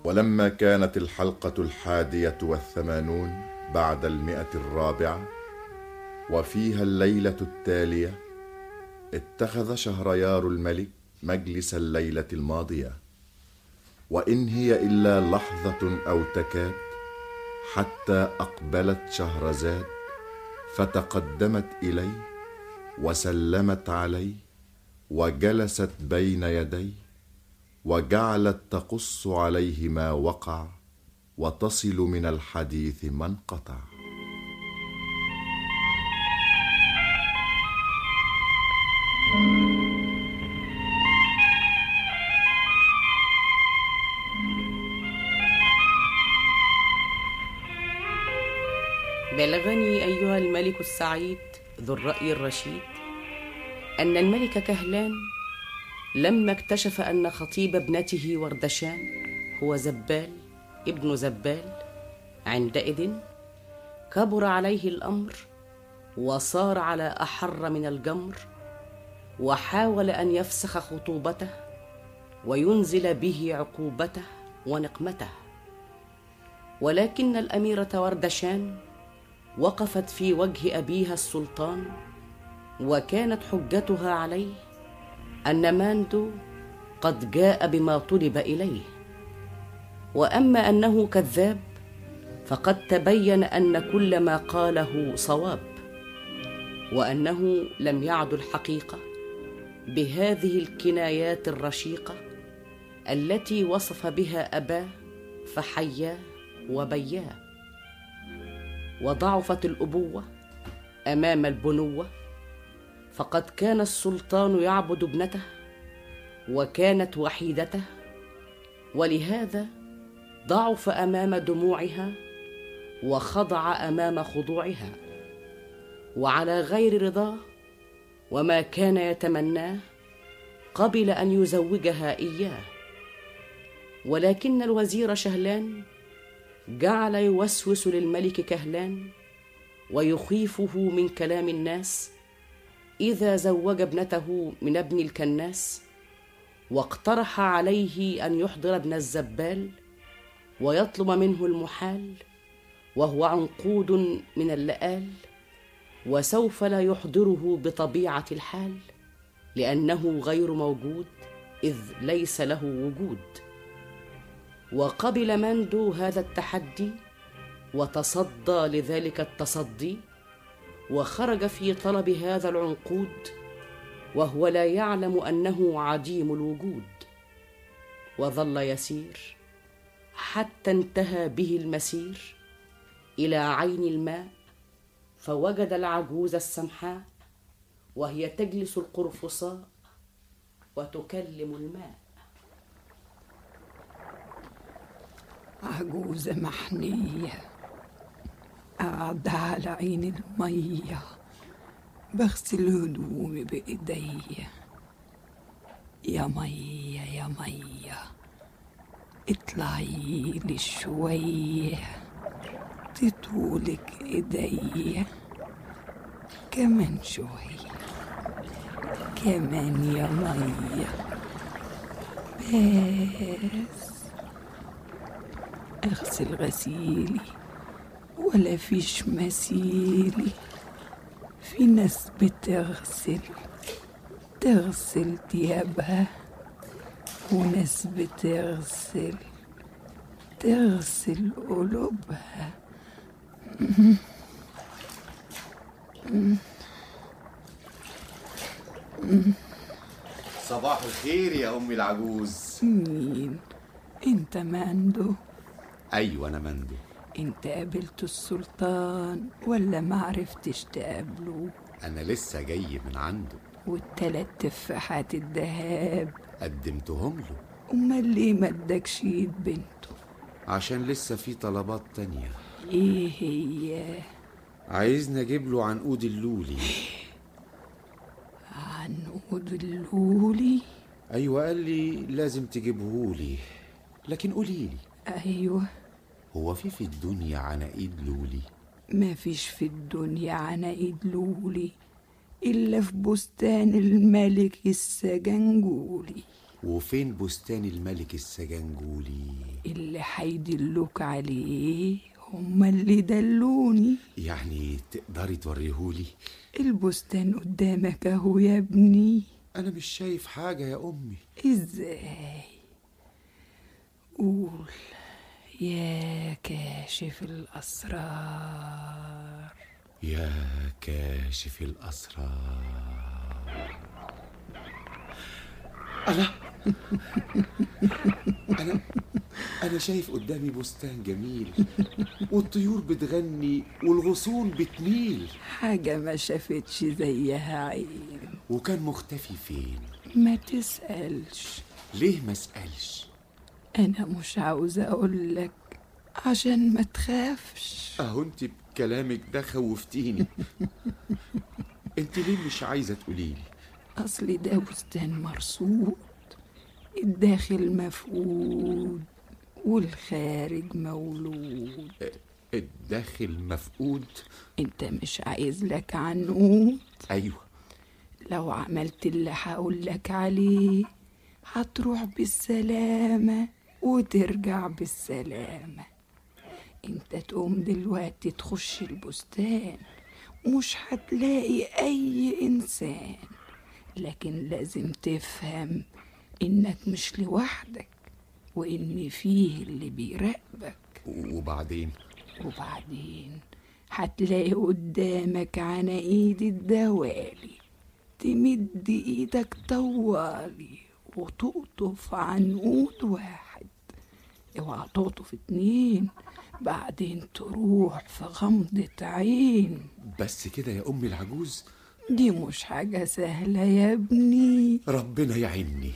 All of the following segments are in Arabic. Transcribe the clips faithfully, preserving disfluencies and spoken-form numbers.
ولما كانت الحلقة الحادية والثمانون بعد المئة الرابعة وفيها الليلة التالية، اتخذ شهريار الملك مجلس الليلة الماضية، وإن هي إلا لحظة أو تكاد حتى أقبلت شهرزاد فتقدمت إليه وسلمت عليه وجلست بين يديه وجعلت تقص عليه ما وقع وتصل من الحديث ما انقطع. بلغني أيها الملك السعيد ذو الرأي الرشيد أن الملك كهلان لما اكتشف أن خطيب ابنته وردشان هو زبال ابن زبال، عندئذ كبر عليه الأمر وصار على أحر من الجمر، وحاول أن يفسخ خطوبته وينزل به عقوبته ونقمته. ولكن الأميرة وردشان وقفت في وجه أبيها السلطان، وكانت حجتها عليه أن ماندو قد جاء بما طلب إليه، وأما أنه كذاب فقد تبين أن كل ما قاله صواب، وأنه لم يعد الحقيقة بهذه الكنايات الرشيقة التي وصف بها أباه فحياه وبياه. وضعفت الأبوة أمام البنوة، فقد كان السلطان يعبد ابنته وكانت وحيدته، ولهذا ضعف أمام دموعها وخضع أمام خضوعها، وعلى غير رضاه وما كان يتمناه قبل أن يزوجها إياه. ولكن الوزير شهلان جعل يوسوس للملك كهلان ويخيفه من كلام الناس إذا زوج ابنته من ابن الكناس، واقترح عليه أن يحضر ابن الزبال ويطلب منه المحال، وهو عنقود من اللآل، وسوف لا يحضره بطبيعة الحال لأنه غير موجود إذ ليس له وجود. وقبل ماندو هذا التحدي وتصدى لذلك التصدي، وخرج في طلب هذا العنقود وهو لا يعلم أنه عديم الوجود. وظل يسير حتى انتهى به المسير إلى عين الماء، فوجد العجوز السمحاء وهي تجلس القرفصاء وتكلم الماء. عجوزة محنية قاعدة على عين المية بغسل هدومي بإيديا. يا مية يا مية اطلعي لي شوية تطولك إيديا. كمان شوية كمان يا مية بس اغسل غسيلي ولا فيش مثيلي. في ناس بتغسل تغسل تيابها، وناس بتغسل تغسل قلوبها. صباح الخير يا أمي العجوز. مين انت؟ ماندو؟ أيوة أنا ماندو. انت قابلت السلطان ولا ما عرفتش تقابله؟ أنا لسه جاي من عنده. والتلات تفاحات الدهاب قدمتهم له. امال ليه ما ادكش ايد بنته؟ عشان لسه في طلبات تانية. ايه هي؟ عايزني اجيب له عنقود اللولي. عنقود اللولي؟ ايوه قال لي لازم تجيبهولي. لكن قوليلي. ايوه. هو في في الدنيا عناقيد لولي؟ ما فيش في الدنيا عناقيد لولي الا في بستان الملك السجنجولي. وفين بستان الملك السجنجولي؟ اللي هيدلوك عليه هما اللي دلوني. يعني تقدري توريهولي؟ البستان قدامك اهو يا ابني. انا مش شايف حاجة يا امي. ازاي؟ قول يا كاشف الاسرار. يا كاشف الاسرار. أنا أنا أنا شايف قدامي بستان جميل، والطيور بتغني والغصون بتميل. حاجة ما شافتش زيها عين. وكان مختفي فين؟ ما تسألش. ليه ما اسألش؟ أنا مش عاوزة أقولك عشان ما تخافش. أهو أنت بكلامك ده خوفتيني. أنت ليه مش عايزة تقوليلي؟ أصلي ده بستان مرصود، الداخل مفقود والخارج مولود. الداخل مفقود؟ انت مش عايز لك عنقود؟ أيوة. لو عملت اللي هقولك عليه هتروح بالسلامة وترجع بالسلامة. انت تقوم دلوقتي تخش البستان مش هتلاقي أي إنسان، لكن لازم تفهم إنك مش لوحدك وإن فيه اللي بيراقبك. وبعدين؟ وبعدين هتلاقي قدامك عناقيد الدوالي، تمد إيدك طوالي وتقطف عنقود واحد. اوعى تقطف اتنين، بعدين تروح في غمضة عين. بس كده يا أمي العجوز؟ دي مش حاجة سهلة يا ابني. ربنا يعيني.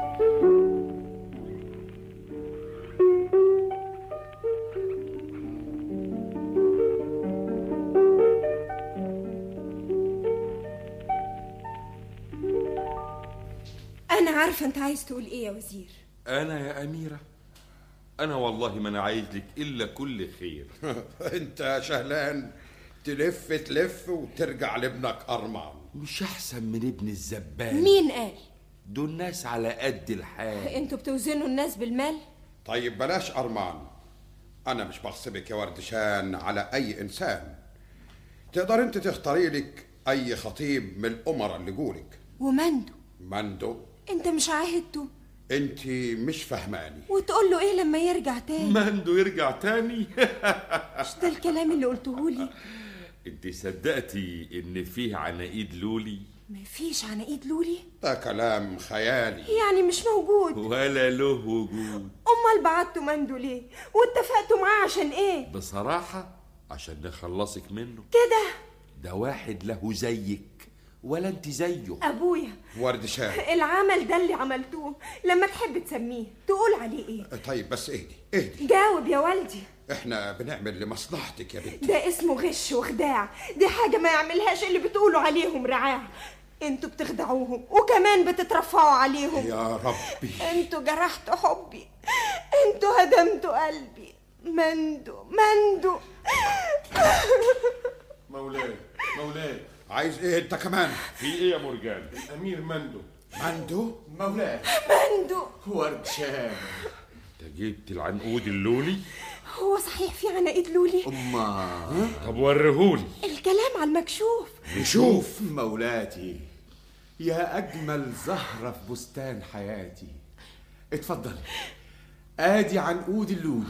أنا عارفة أنت عايز تقول إيه يا وزير. أنا يا أميرة، أنا والله ما أنا عايز لك إلا كل خير. أنت يا شهلان تلف تلف وترجع لابنك أرمان. مش أحسن من ابن الزبال؟ مين قال؟ دول ناس على قد الحال. أنتوا بتوزنوا الناس بالمال؟ طيب بلاش أرمان، أنا مش بغصبك يا وردشان على أي إنسان. تقدر أنت تختاري لك أي خطيب من الأمراء اللي جولك. ومندو؟ مندو؟ أنت مش عاهدته؟ أنت مش فهماني. وتقول له إيه لما يرجع تاني؟ مندو يرجع تاني؟ مش ده الكلام اللي قلتهولي؟ انت صدقتي ان فيه عناقيد لولي؟ مفيش عناقيد لولي؟ ده كلام خيالي. يعني مش موجود ولا له وجود. أمال بعتوا مندو ليه؟ واتفقتوا معاه عشان إيه؟ بصراحة عشان نخلصك منه كده. ده واحد له زيك ولا انت زيه. أبويا وردشان، العمل ده اللي عملتوه لما تحب تسميه تقول عليه إيه؟ طيب بس اهدي اهدي. جاوب يا والدي. احنا بنعمل لمصلحتك يا بنتي. ده اسمه غش وخداع، دي حاجة ما يعملهاش اللي بتقولوا عليهم رعاة. انتوا بتخدعوهم وكمان بتترفعوا عليهم. يا ربي، انتوا جرحتوا حبي، انتوا هدمتوا قلبي. مندو مندو. مولاي مولاي، عايز ايه انت كمان؟ في ايه يا مرجان؟ الأمير مندو. مندو؟ مولاي مندو. وردشان. انت جبت العنقود اللولي؟ هو صحيح في عناقيد لولي؟ أما طب وريهولي. الكلام على المكشوف. نشوف. مولاتي، يا أجمل زهرة في بستان حياتي، اتفضلي. آدي عنقود اللولي.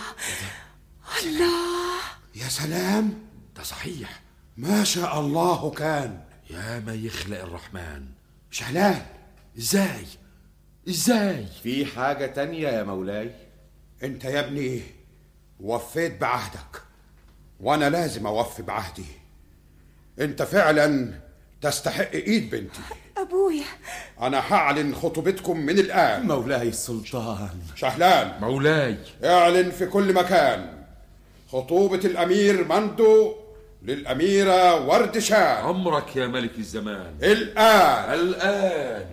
الله، يا سلام، ده صحيح. ما شاء الله كان. يا ما يخلق الرحمن. شهلان، ازاي ازاي؟ في حاجة تانية يا مولاي؟ انت يا ابني وفيت بعهدك وانا لازم اوفي بعهدي. انت فعلا تستحق ايد بنتي. ابويا، انا هعلن خطوبتكم من الان. مولاي السلطان. شهلان، مولاي اعلن في كل مكان خطوبة الامير مندو للاميرة وردشان. عمرك يا ملك الزمان. الان الان.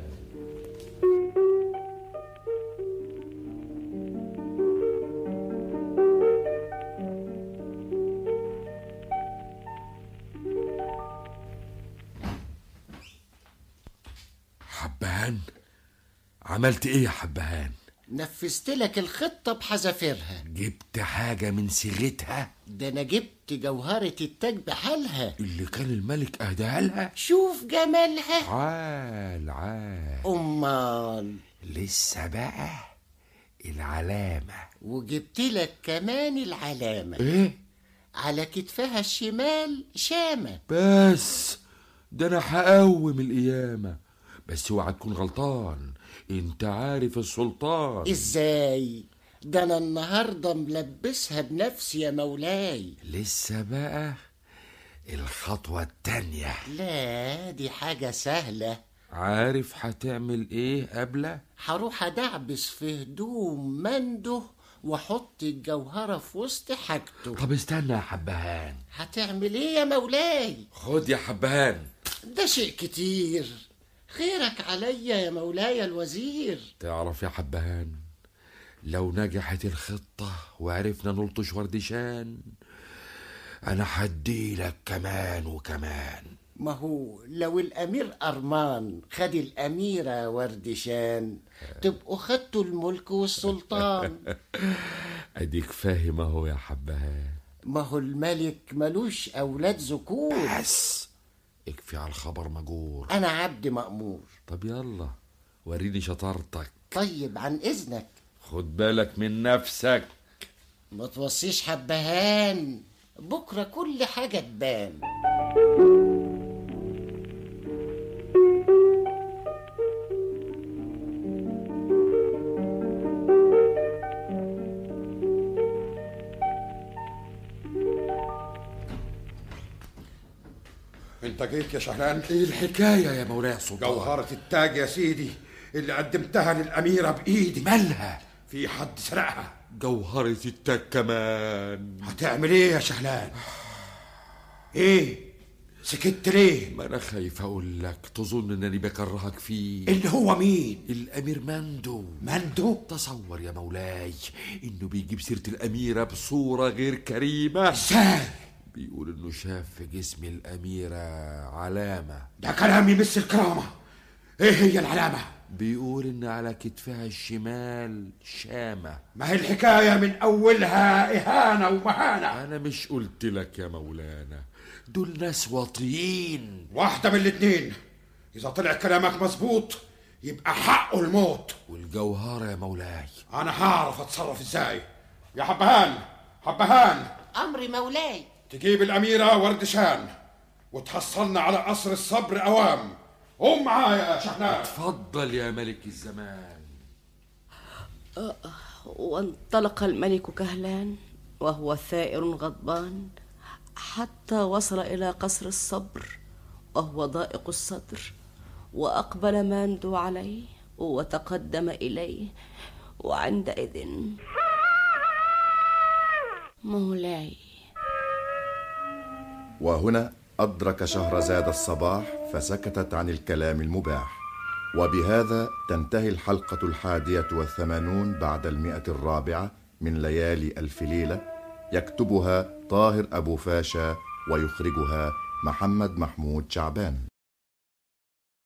حبان، عملت ايه يا حبهان؟ نفذت لك الخطة بحذافيرها. جبت حاجة من صيغتها؟ ده انا جبت جوهرة التاج بحالها اللي كان الملك اهداها لها. شوف جمالها. عال عال. امال لسه بقى العلامة. وجبت لك كمان العلامة. ايه؟ على كتفها الشمال شامة. بس ده انا هقوم القيامة. بس اوعى تكون غلطان، انت عارف السلطان. ازاي؟ ده انا النهاردة ملبسها بنفسي يا مولاي. لسه بقى الخطوة التانية. لا دي حاجة سهلة. عارف هتعمل ايه قبله؟ هروح ادعبس في هدوم منده واحط الجوهرة في وسط حاجته. طب استنى يا حبهان. هتعمل ايه يا مولاي؟ خد يا حبهان. ده شيء كتير، خيرك عليا يا مولاي الوزير. تعرف يا حبهان، لو نجحت الخطة وعرفنا نلطش وردشان، انا هديلك كمان وكمان. ما هو لو الامير ارمان خد الاميرة وردشان تبقوا خدتوا الملك والسلطان. اديك فاهم اهو يا حبهان. ما هو الملك ملوش اولاد ذكور. بس اكفي على الخبر مجور. انا عبد مأمور. طب يلا وريني شطارتك. طيب عن اذنك. خد بالك من نفسك. ما توصيش حبهان، بكرة كل حاجة تبان. انت جيت يا شهلان؟ ايه الحكاية يا مولاي السلطان؟ جوهرة التاج يا سيدي اللي قدمتها للأميرة بإيدي. مالها؟ في حد سرقها. جوهرة التاج كمان. هتعمل ايه يا شهلان؟ ايه سكت ليه؟ ما انا خايف اقول لك تظن انني بكرهك فيه. اللي هو مين؟ الامير مندو. مندو؟ تصور يا مولاي انه بيجيب سيرة الاميرة بصورة غير كريمة. ازاي؟ بيقول انه شاف في جسم الاميرة علامة. ده كلام يمس الكرامة. ايه هي العلامة؟ بيقول ان على كتفها الشمال شامة. ما هي الحكاية من اولها اهانة ومهانة. انا مش قلت لك يا مولانا دول ناس واطيين. واحدة من الاتنين، اذا طلع كلامك مظبوط يبقى حقه الموت. والجوهرة يا مولاي انا هعرف اتصرف ازاي. يا حبهان، حبهان. امري مولاي. تجيب الاميرة وردشان وتحصلنا على قصر الصبر اوام. قوم معايا يا شحنان. اتفضل يا ملك الزمان. وانطلق الملك كهلان وهو ثائر غضبان حتى وصل إلى قصر الصبر وهو ضائق الصدر. وأقبل ماندو عليه وتقدم إليه، وعندئذ مولاي. وهنا أدرك شهرزاد الصباح فسكتت عن الكلام المباح. وبهذا تنتهي الحلقة الحادية والثمانون بعد المئة الرابعة من ليالي ألف ليلة، يكتبها طاهر أبو فاشا ويخرجها محمد محمود شعبان.